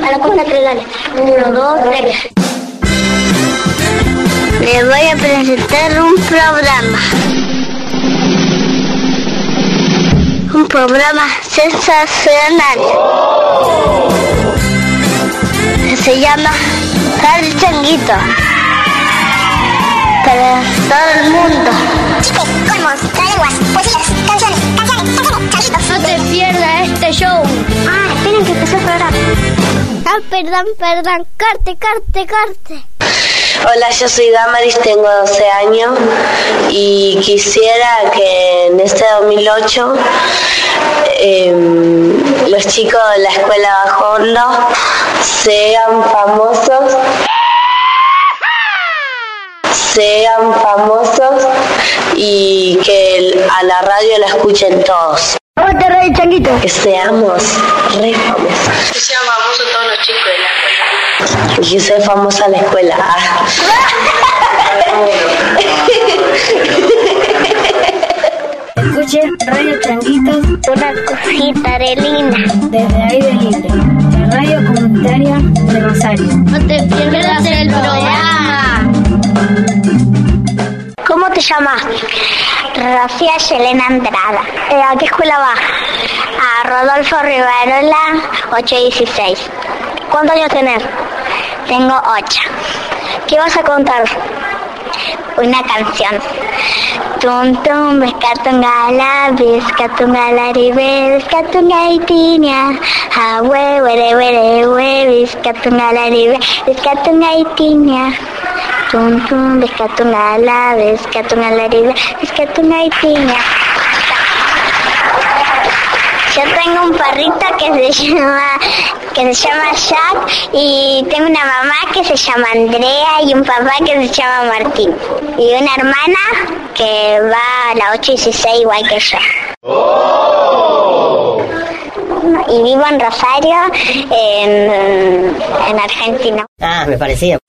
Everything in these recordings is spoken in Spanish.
A la cuenta 3, dale. 1, 2, 3. Les voy a presentar un programa. Un programa sensacional. Que se llama Harry Changuito. Para todo el mundo. Chistes, colmos, tralenguas, poesías, canciones, changuitos. No te pierdas este show. Esperen que empezó el programa. Perdón, corte. Hola, yo soy Damaris, tengo 12 años y quisiera que en este 2008 los chicos de la escuela Bajo Hondo sean famosos y que a la radio la escuchen todos. ¿Cómo te reí, Changuito? Que seamos re famosos. Que sean famosos todos los chicos de la escuela. Y que sea famosa la escuela. Escuche Radio Changuitos, una cosita de linda. Desde aire libre, la radio comunitaria de Rosario. No te pierdas el programa. ¿Cómo te llamas? Rocío Yelena Andrada. ¿A qué escuela vas? A Rodolfo Rivarola, 816. ¿Cuántos años tenés? Tengo 8. ¿Qué vas a contar? Una canción. Tum tum, bescatungala, bescatungalaribe, bescatungaitinia. Ah, we, bescatungalaribe, bescatungaitinia. Tum tum, bescatungala, bescatungalaribe, bescatungaitinia. Yo tengo un perrito que se llama Jack y tengo una mamá que se llama Andrea y un papá que se llama Martín y una hermana que va a la 816 igual que yo. Y vivo en Rosario, en Argentina. Me parecía.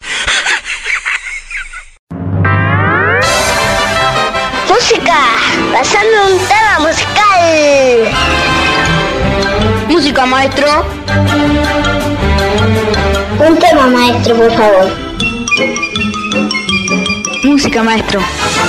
Música, pasando un tema musical. Música, maestro. Un tema, maestro, por favor. Música, maestro.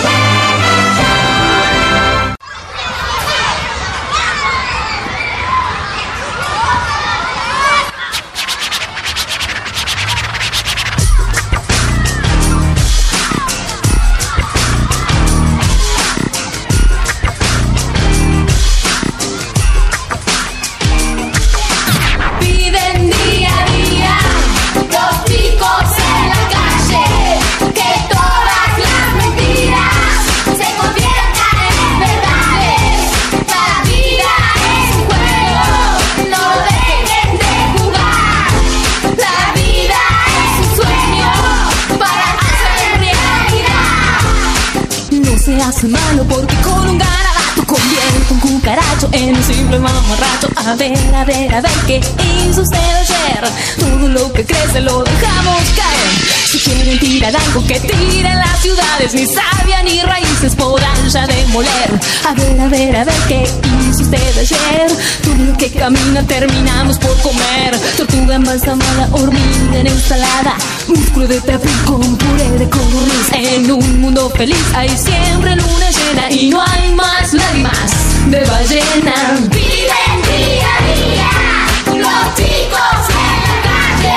Malo porque con un garabato convierte un cucaracho en un simple mamarracho. A ver qué hizo usted ayer. Todo lo que crece lo dejamos caer. Si quieren tirar algo que tiren las ciudades, ni savia ni raíces podrán ya demoler. A ver qué hizo usted ayer. Todo lo que camina terminamos por comer. Tortuga embalsamada, hormiga en ensalada, músculo de tapir con puré de codorniz. En un mundo feliz hay siempre luna llena y no hay más lágrimas de ballena. Viven día a día los chicos en la calle,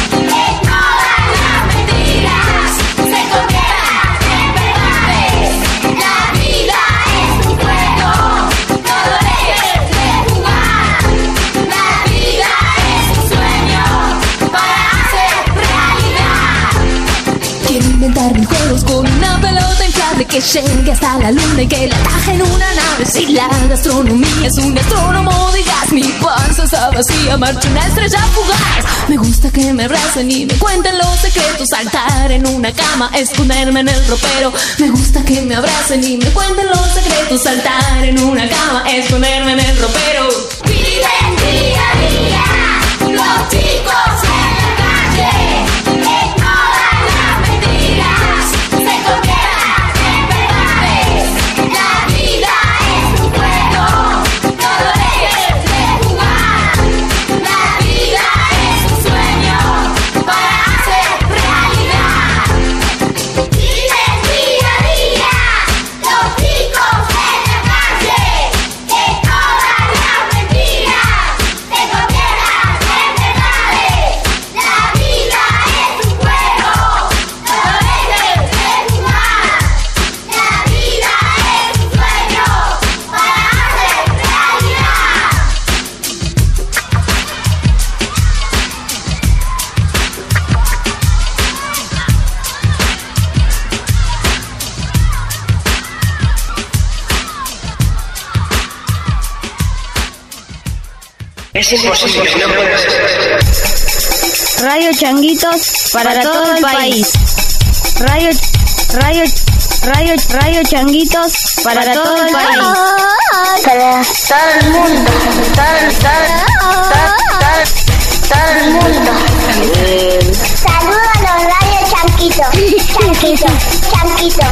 ignoran las mentiras, se convierten en verdades. La vida es un juego, no lo dejes de jugar. La vida es un sueño para hacer realidad. Quiero inventar mil juegos con una pelota inflable que llegue hasta la luna y que la ataje en una nave. Si la gastronomía es un astrónomo de gas, mi panza está vacía, marcha una estrella fugaz. Me gusta que me abracen y me cuenten los secretos, saltar en una cama, esconderme en el ropero. Me gusta que me abracen y me cuenten los secretos, saltar en una cama, esconderme en el ropero. Viven día a día los chicos en la calle, ignoran las mentiras, se convierten en verdades. La vida es un juego, no lo dejes de jugar. La vida es un sueño Es imposible, no puede ser. Radio Changuitos para todo el país. Radio Changuitos para todo el país. Para todo el mundo. Todo el mundo. Saludos a los Radio Changuitos. Changuito.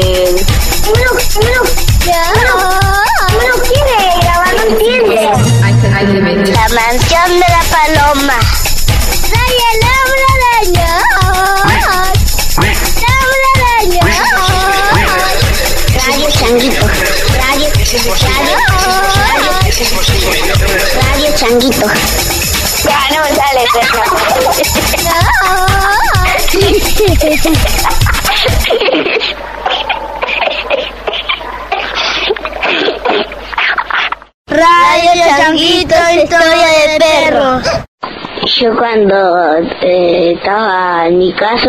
Uno quiere grabar, no entiende. La mansión de la paloma. Radio Changuito. Radio Changuito. Ya no me sale Radio Changuito, historia de perros. Yo cuando estaba en mi casa,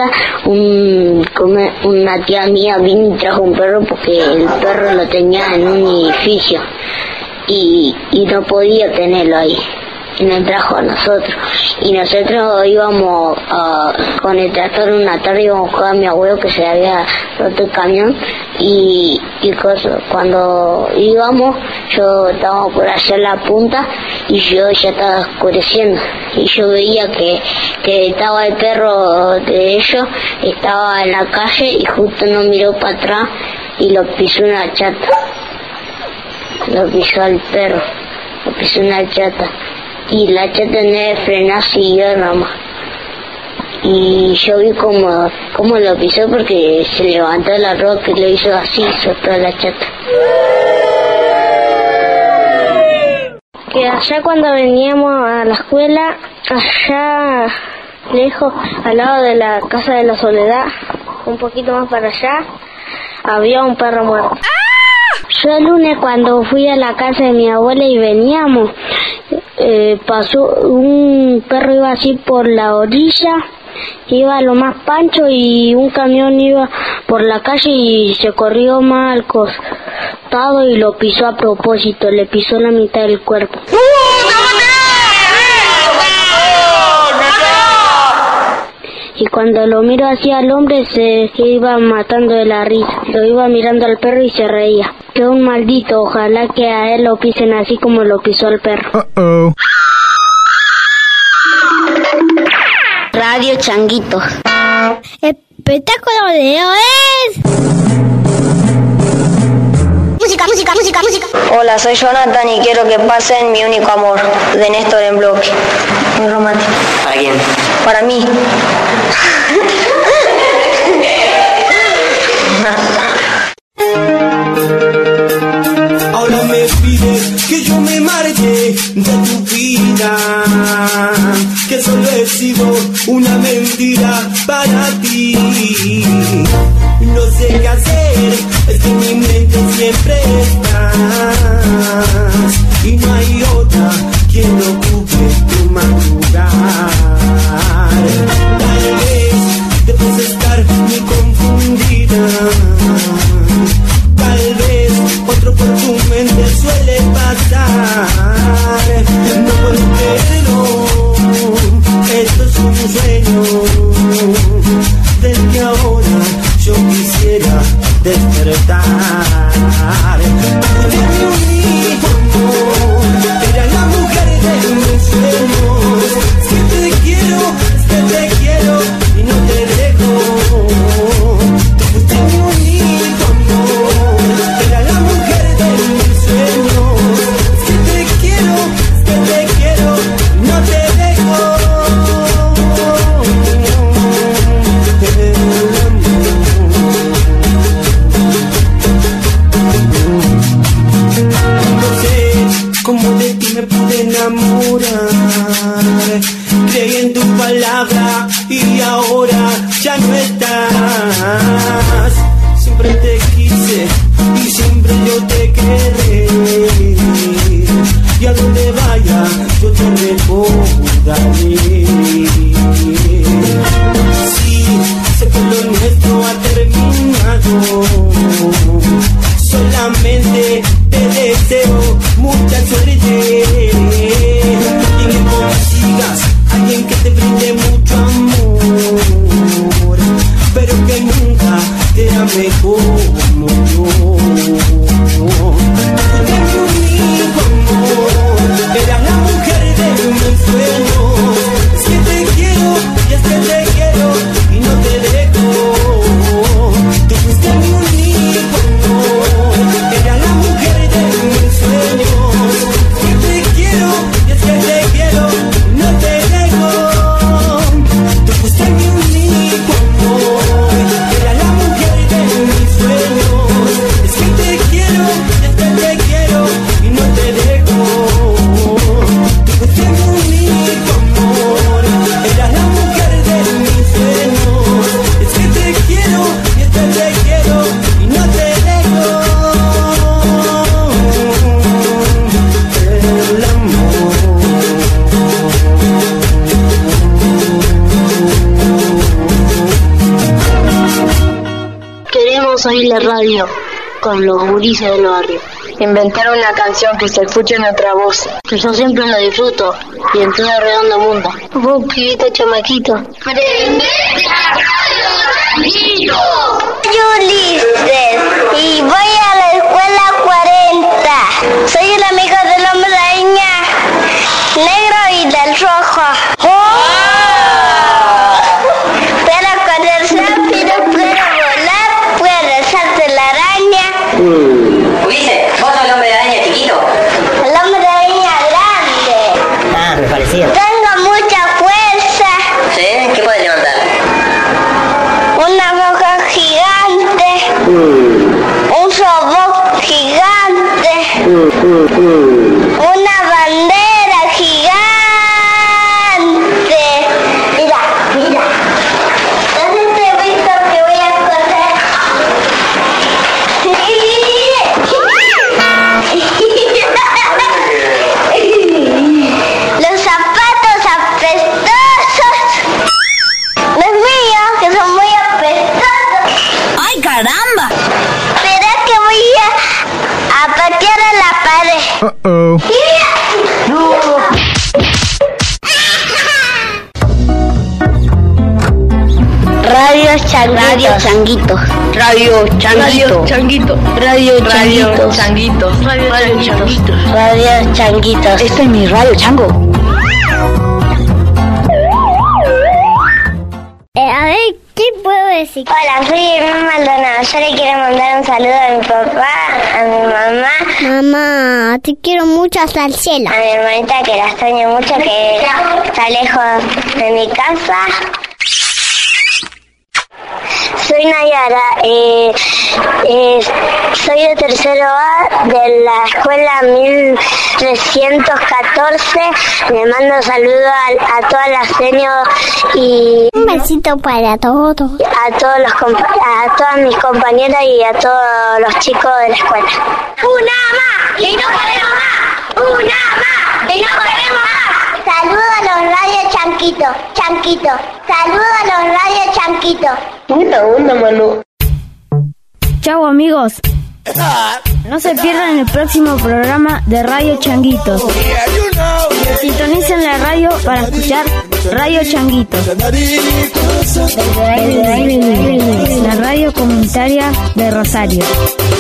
una tía mía vino y trajo un perro porque el perro lo tenía en un edificio y no podía tenerlo ahí. Y nos trajo a nosotros. Y nosotros íbamos con el tractor una tarde, íbamos a buscar a mi abuelo que se había roto el camión y cuando íbamos yo estaba por hacer la punta y yo ya estaba oscureciendo y yo veía que estaba el perro de ellos, estaba en la calle y justo no miró para atrás y lo pisó una chata, lo pisó al perro, lo pisó una chata. Y la chata en vez de frenar siguió nomás. Y yo vi como lo pisó porque se levantó la roca y lo hizo así, soltó a la chata. Que allá cuando veníamos a la escuela, allá lejos, al lado de la Casa de la Soledad, un poquito más para allá, había un perro muerto. Yo el lunes cuando fui a la casa de mi abuela y veníamos, pasó un perro, iba así por la orilla, iba a lo más pancho y un camión iba por la calle y se corrió mal al costado y lo pisó a propósito, le pisó la mitad del cuerpo. Y cuando lo miro hacia al hombre se iba matando de la risa. Lo iba mirando al perro y se reía. ¡Qué un maldito! Ojalá que a él lo pisen así como lo pisó al perro. Radio Changuitos. Espectáculo de hoy. Música. Hola, soy Jonathan y quiero que pasen Mi Único Amor, de Néstor en Bloque. Muy romántico. ¿Para quién? Para mí. Ahora me pides que yo me marche de tu vida, que solo he sido una mentira para ti. No sé qué hacer, es que en mi mente siempre estás y no hay otra quien ocupe tu lugar. Tal vez debes estar muy confundida, tal vez otro por tu mente suele pasar. No puedo creerlo, esto es un sueño del que ahora yo quisiera despertar. Porque mi único amor era la mujer de mis sueños. Si te quiero, es que te quiero y no te dejo. Tú fuiste mi único amor, era la mujer de mis sueños. Si te quiero, es que te quiero y no te dejo. Como de ti me pude enamorar, creí en tu palabra y ahora ya no estás. Siempre te quise y siempre yo te querré, y a donde vaya yo te recordaré. Sí, sé que lo nuestro ha terminado, solamente te deseo mucha suerte y brinde mucho amor, pero que nunca te ame como yo. Tengo un único amor, eras la mujer de mis sueños. Es que te quiero y es que te quiero y no te dejo. Tú fuiste mi único amor, eras la mujer de mis sueños. Es que te quiero y es que te quiero y no te dejo. Tú fuiste mi único amor, eras la mujer de mis sueños. Es que te quiero y es que te quiero y no te dejo. Tú fuiste mi único amor, eras la mujer de mis sueños. Es que te quiero y es que te quiero y no te dejo. El amor. Queremos oír la radio con los gurises del barrio. Inventar una canción que se escuche en nuestra voz. Que yo siempre lo disfruto y en todo el redondo mundo. Vos, pibito chamaquito. ¡Prendete la radio, Changuito! Soy Ulises y voy a la escuela 40. Soy el amigo del hombre araña negro y del rojo. Puedo correr rápido, puedo volar, puedo saltar la araña. Ulises, ¿vos sos el hombre de araña chiquito? El hombre araña grande. Ah, me parecía. Tengo mucha fuerza. ¿Sí? ¿Qué podés levantar? Una boca gigante. Un robot gigante. Una bandera gigante. Mira, mira. ¿Dónde te he visto que voy a correr? Los zapatos apestosos. Los míos, que son muy apestosos. ¡Ay, caramba! Espera que voy a patear a la pared. Radio Changuito. Radio Changuito. Radio Changuito. Radio Radio Changuito. Radio Changuito. Radio Changuitos. Este es mi radio chango. A ver, ¿qué puedo decir? Hola, soy Irma Maldonado. Yo le quiero mandar un saludo a mi papá, a mi mamá, Mamá, te quiero mucho hasta el cielo. a mi hermanita que la extraño mucho, que está lejos de mi casa. Soy Nayara, soy de tercero A de la escuela 1314. Le mando saludos a todas las señoras y Un besito para todos. a todos a todas mis compañeras y a todos los chicos de la escuela. ¡Una más! ¡Y no queremos más! ¡Una más! ¡Y no queremos más! Saludos a los radios Chanquito. Saludos a los radios Chanquito. Buena onda, Manu. Chau amigos. No se pierdan el próximo programa de Radio Changuitos. Sintonicen la radio para escuchar Radio Changuitos. La radio comunitaria de Rosario.